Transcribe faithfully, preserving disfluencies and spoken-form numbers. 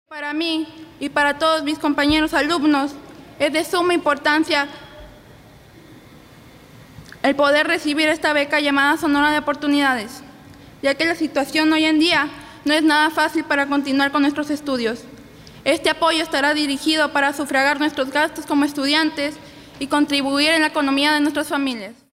Para mí y para todos mis compañeros alumnos es de suma importancia el poder recibir esta beca llamada Sonora de Oportunidades, ya que la situación hoy en día no es nada fácil para continuar con nuestros estudios. Este apoyo estará dirigido para sufragar nuestros gastos como estudiantes y contribuir en la economía de nuestras familias.